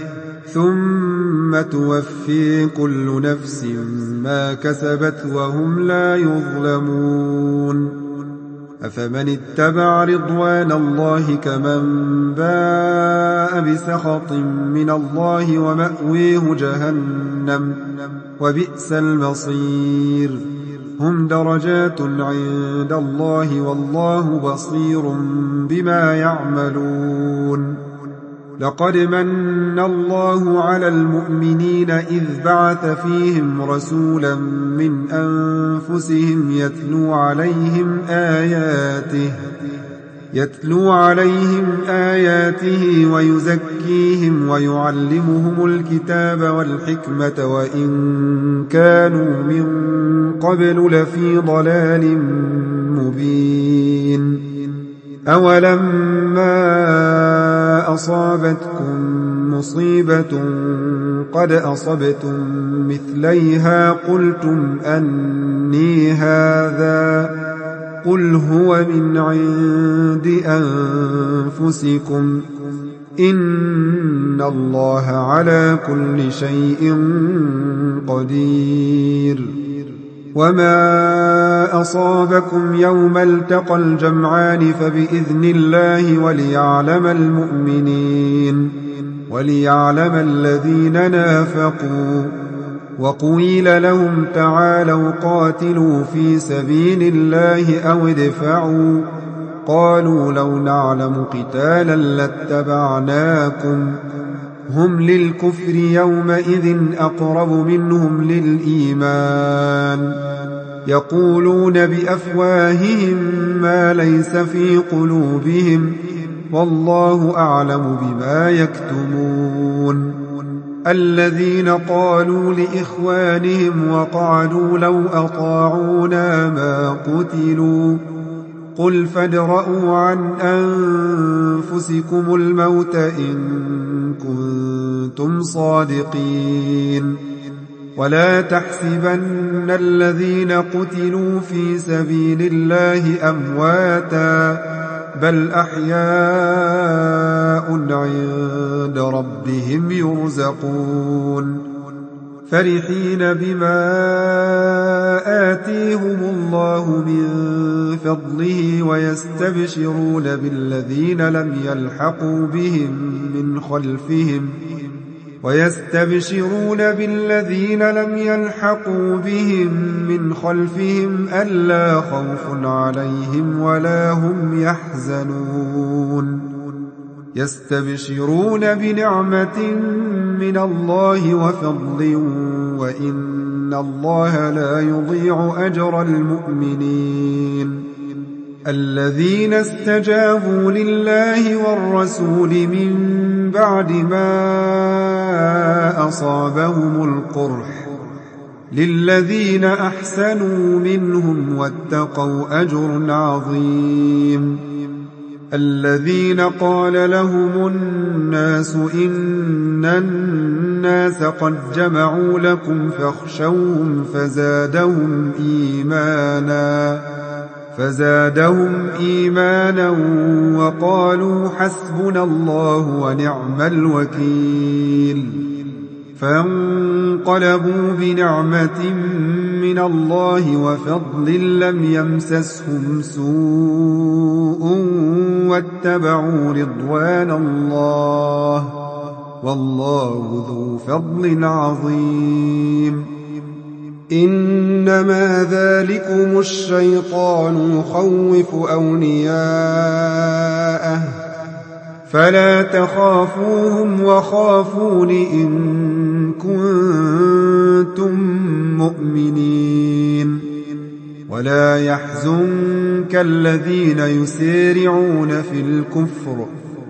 S1: ثم توفي كل نفس ما كسبت وهم لا يظلمون أفمن اتبع رضوان الله كمن باء بسخط من الله ومأويه جهنم وبئس المصير هم درجات عند الله والله بصير بما يعملون لقد من الله على المؤمنين إذ بعث فيهم رسولا من أنفسهم يتلو عليهم آياته يتلو عليهم آياته ويزكيهم ويعلمهم الكتاب والحكمة وإن كانوا من قبل لفي ضلال مبين أولما أصابتكم مصيبة قد أصبتم مثليها قلتم أني هذا قل هو من عند أنفسكم إن الله على كل شيء قدير وما أصابكم يوم التقى الجمعان فبإذن الله وليعلم المؤمنين وليعلم الذين نافقوا وقيل لهم تعالوا قاتلوا في سبيل الله أو ادفعوا قالوا لو نعلم قتالا لاتبعناكم هم للكفر يومئذ أقرب منهم للإيمان يقولون بأفواههم ما ليس في قلوبهم والله أعلم بما يكتمون الذين قالوا لإخوانهم وقعدوا لو أطاعونا ما قتلوا قل فادرءوا عن أنفسكم الموت إن كنتم صادقين ولا تحسبن الذين قتلوا في سبيل الله أمواتا بل أحياء عند ربهم يرزقون فرحين بما آتيهم الله من فضله ويستبشرون بالذين لم يلحقوا بهم من خلفهم ويستبشرون بالذين لم يلحقوا بهم من خلفهم ألا خوف عليهم ولا هم يحزنون يستبشرون بنعمة من الله وفضل وإن الله لا يضيع أجر المؤمنين الذين استجابوا لله والرسول من بعد ما أصابهم القرح للذين أحسنوا منهم واتقوا أجر عظيم الذين قال لهم الناس إن الناس قد جمعوا لكم فاخشوهم فزادهم إيمانا فزادهم إيمانا وقالوا حسبنا الله ونعم الوكيل فانقلبوا بنعمة من الله وفضل لم يمسسهم سوء واتبعوا رضوان الله والله ذو فضل عظيم إنما ذلكم الشيطان يخوف أولياءه فلا تخافوهم وخافون إن كنتم مؤمنين ولا يحزنك الذين يسارعون في الكفر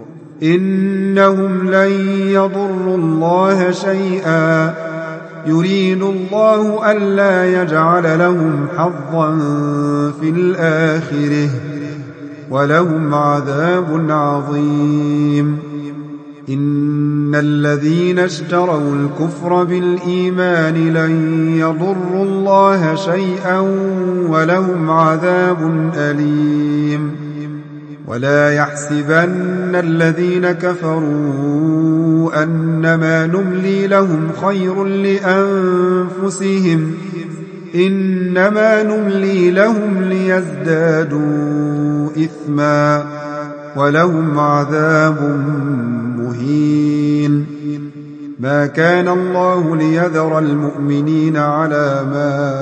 S1: إنهم لن يضروا الله شيئا يريد الله ألا يجعل لهم حظا في الآخرة ولهم عذاب عظيم إن الذين اشتروا الكفر بالإيمان لن يضروا الله شيئا ولهم عذاب أليم ولا يحسبن الذين كفروا أنما نملي لهم خير لأنفسهم إنما نملي لهم ليزدادوا إثما ولهم عذاب مهين ما كان الله ليذر المؤمنين على ما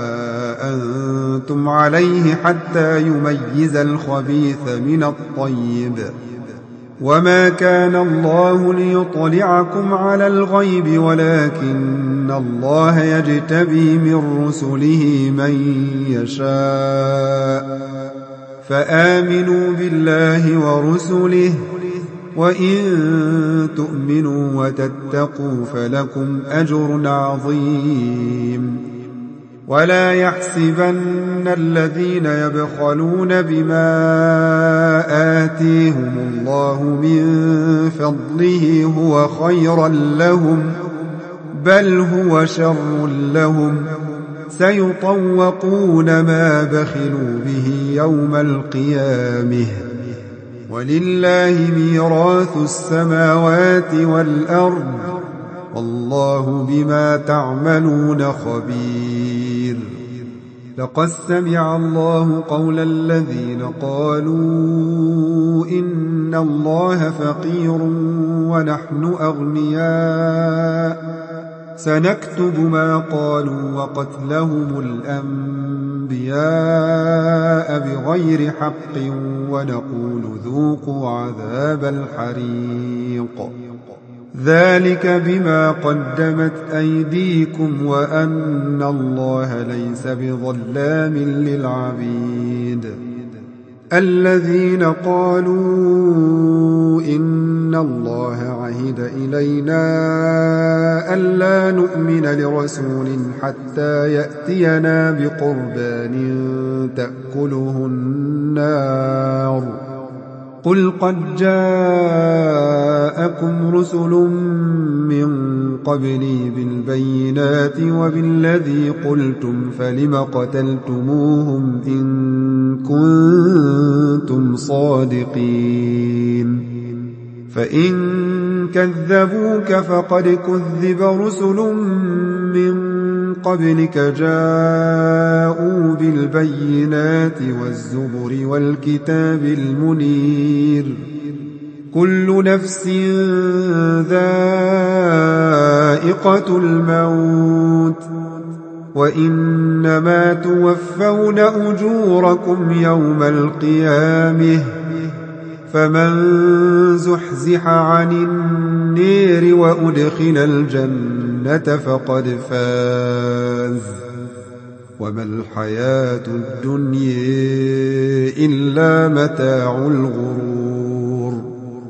S1: أنتم عليه حتى يميز الخبيث من الطيب وما كان الله ليطلعكم على الغيب ولكن الله يجتبي من رسله من يشاء فآمنوا بالله ورسله وإن تؤمنوا وتتقوا فلكم أجر عظيم ولا يحسبن الذين يبخلون بما آتيهم الله من فضله هو خيرا لهم بل هو شر لهم سيطوقون ما بخلوا به يوم القيامة ولله ميراث السماوات والأرض والله بما تعملون خبير لقد سمع الله قول الذين قالوا إن الله فقير ونحن أغنياء سنكتب ما قالوا وقتلهم الأنبياء بغير حق ونقول ذوقوا عذاب الحريق ذلك بما قدمت أيديكم وأن الله ليس بظلام للعبيد الذين قالوا إن الله عهد إلينا ألا نؤمن لرسول حتى يأتينا بقربان تأكله النار قل قد جاءكم رسل من قبلي بالبينات وبالذي قلتم فلم قتلتموهم إن كنتم صادقين فإن كذبوك فقد كذب رسل من قبلك جاءوا بالبينات والزبر والكتاب المنير كل نفس ذائقة الموت وإنما توفون أجوركم يوم القيامة فمن زحزح عن النير وأدخل الجنة فقد فاز وما الحياة الدنيا إلا متاع الغرور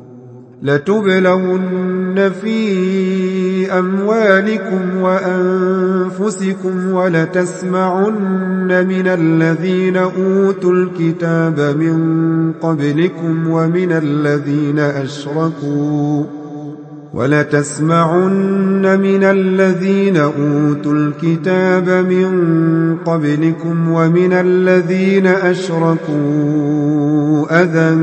S1: لتبلون في أموالكم وأنفسكم ولتسمعن من الذين أوتوا الكتاب من قبلكم ومن الذين أشركوا ولتسمعن من الذين أوتوا الكتاب من قبلكم ومن الذين أشركوا أذى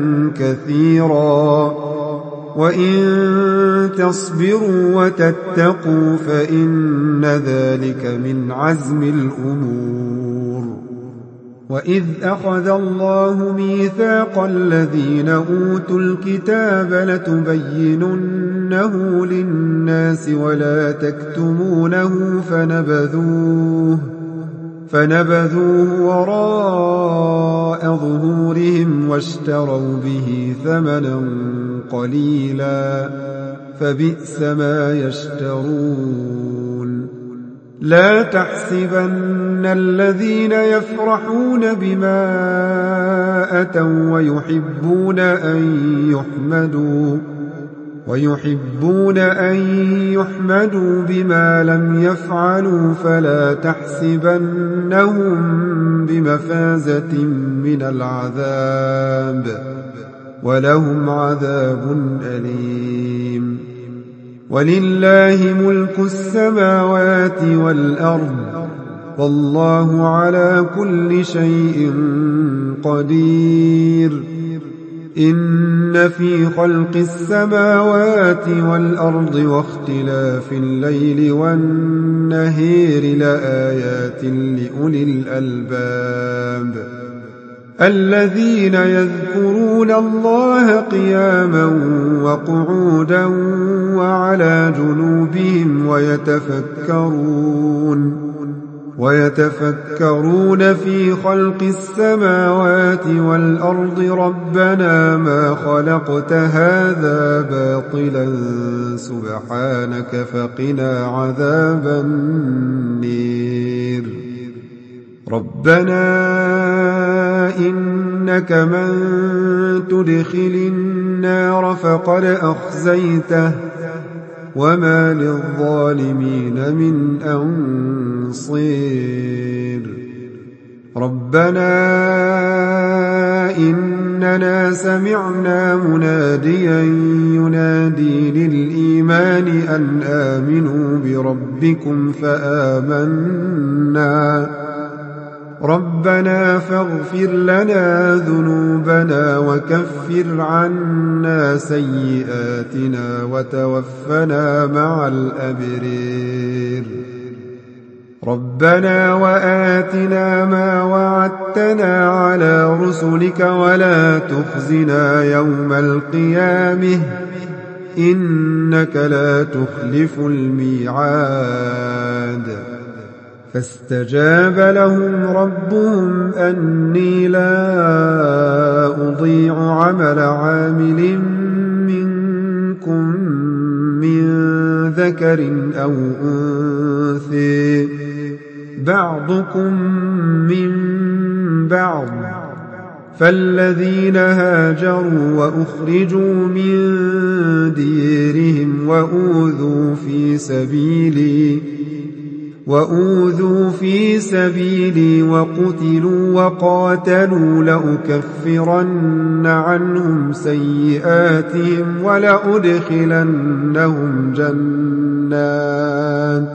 S1: كثيرا وإن تصبروا وتتقوا فإن ذلك من عزم الأمور وإذ أخذ الله ميثاق الذين أوتوا الكتاب لتبيننه للناس ولا تكتمونه فنبذوه فنبذوه وراء ظهورهم واشتروا به ثمنا قليلا فبئس ما يشترون لا تحسبن الذين يفرحون بما أتوا ويحبون أن يحمدوا ويحبون أن يحمدوا بما لم يفعلوا فلا تحسبنهم بمفازة من العذاب ولهم عذاب أليم ولله ملك السماوات والأرض والله على كل شيء قدير إن في خلق السماوات والأرض واختلاف الليل والنهار لآيات لأولي الألباب الذين يذكرون الله قياما وقعودا وعلى جنوبهم ويتفكرون ويتفكرون في خلق السماوات والأرض ربنا ما خلقت هذا باطلا سبحانك فقنا عذاب النير ربنا إنك من تدخل النار فقد أخزيته وما للظالمين من أنصير ربنا إننا سمعنا مناديا ينادي للإيمان أن آمنوا بربكم فآمنا ربنا فاغفر لنا ذنوبنا وكفر عنا سيئاتنا وتوفنا مع الأبرار ربنا وآتنا ما وعدتنا على رسلك ولا تخزنا يوم القيامة إنك لا تخلف الميعاد فاستجاب لهم ربهم أني لا أضيع عمل عامل منكم من ذكر أو أنثى بعضكم من بعض فالذين هاجروا وأخرجوا من ديرهم وأوذوا في سبيلي وأوذوا في سبيلي وقتلوا وقاتلوا لأكفرن عنهم سيئاتهم ولأدخلنهم جنات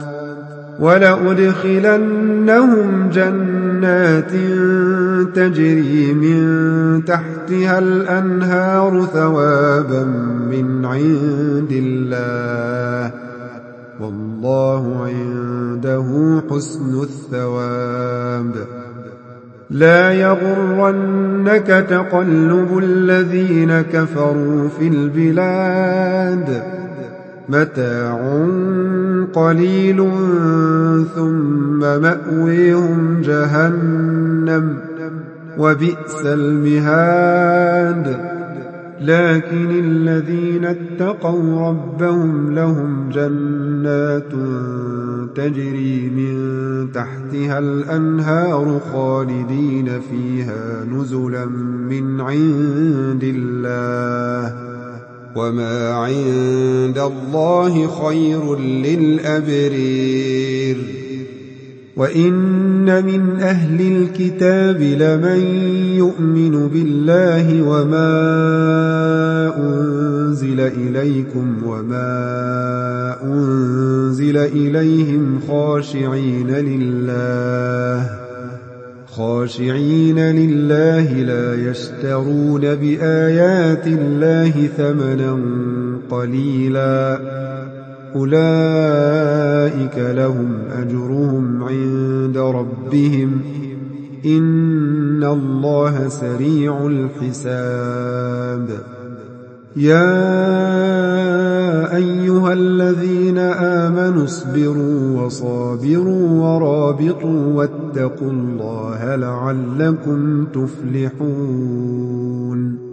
S1: ولأدخلنهم جنات تجري من تحتها الأنهار ثوابا من عند الله والله عنده حسن الثواب لا يغرنك تقلب الذين كفروا في البلاد متاع قليل ثم مأويهم جهنم وبئس المهاد لكن الذين اتقوا ربهم لهم جنات تجري من تحتها الأنهار خالدين فيها نزلا من عند الله وما عند الله خير للأبرير وإن من أهل الكتاب لمن يؤمن بالله وما أنزل إليكم وما أنزل إليهم خاشعين لله خاشعين لله لا يشترون بآيات الله ثمنا قليلا أولئك لهم أجرهم عند ربهم إن الله سريع الحساب يا أيها الذين آمنوا اصبروا وصابروا ورابطوا واتقوا الله لعلكم تفلحون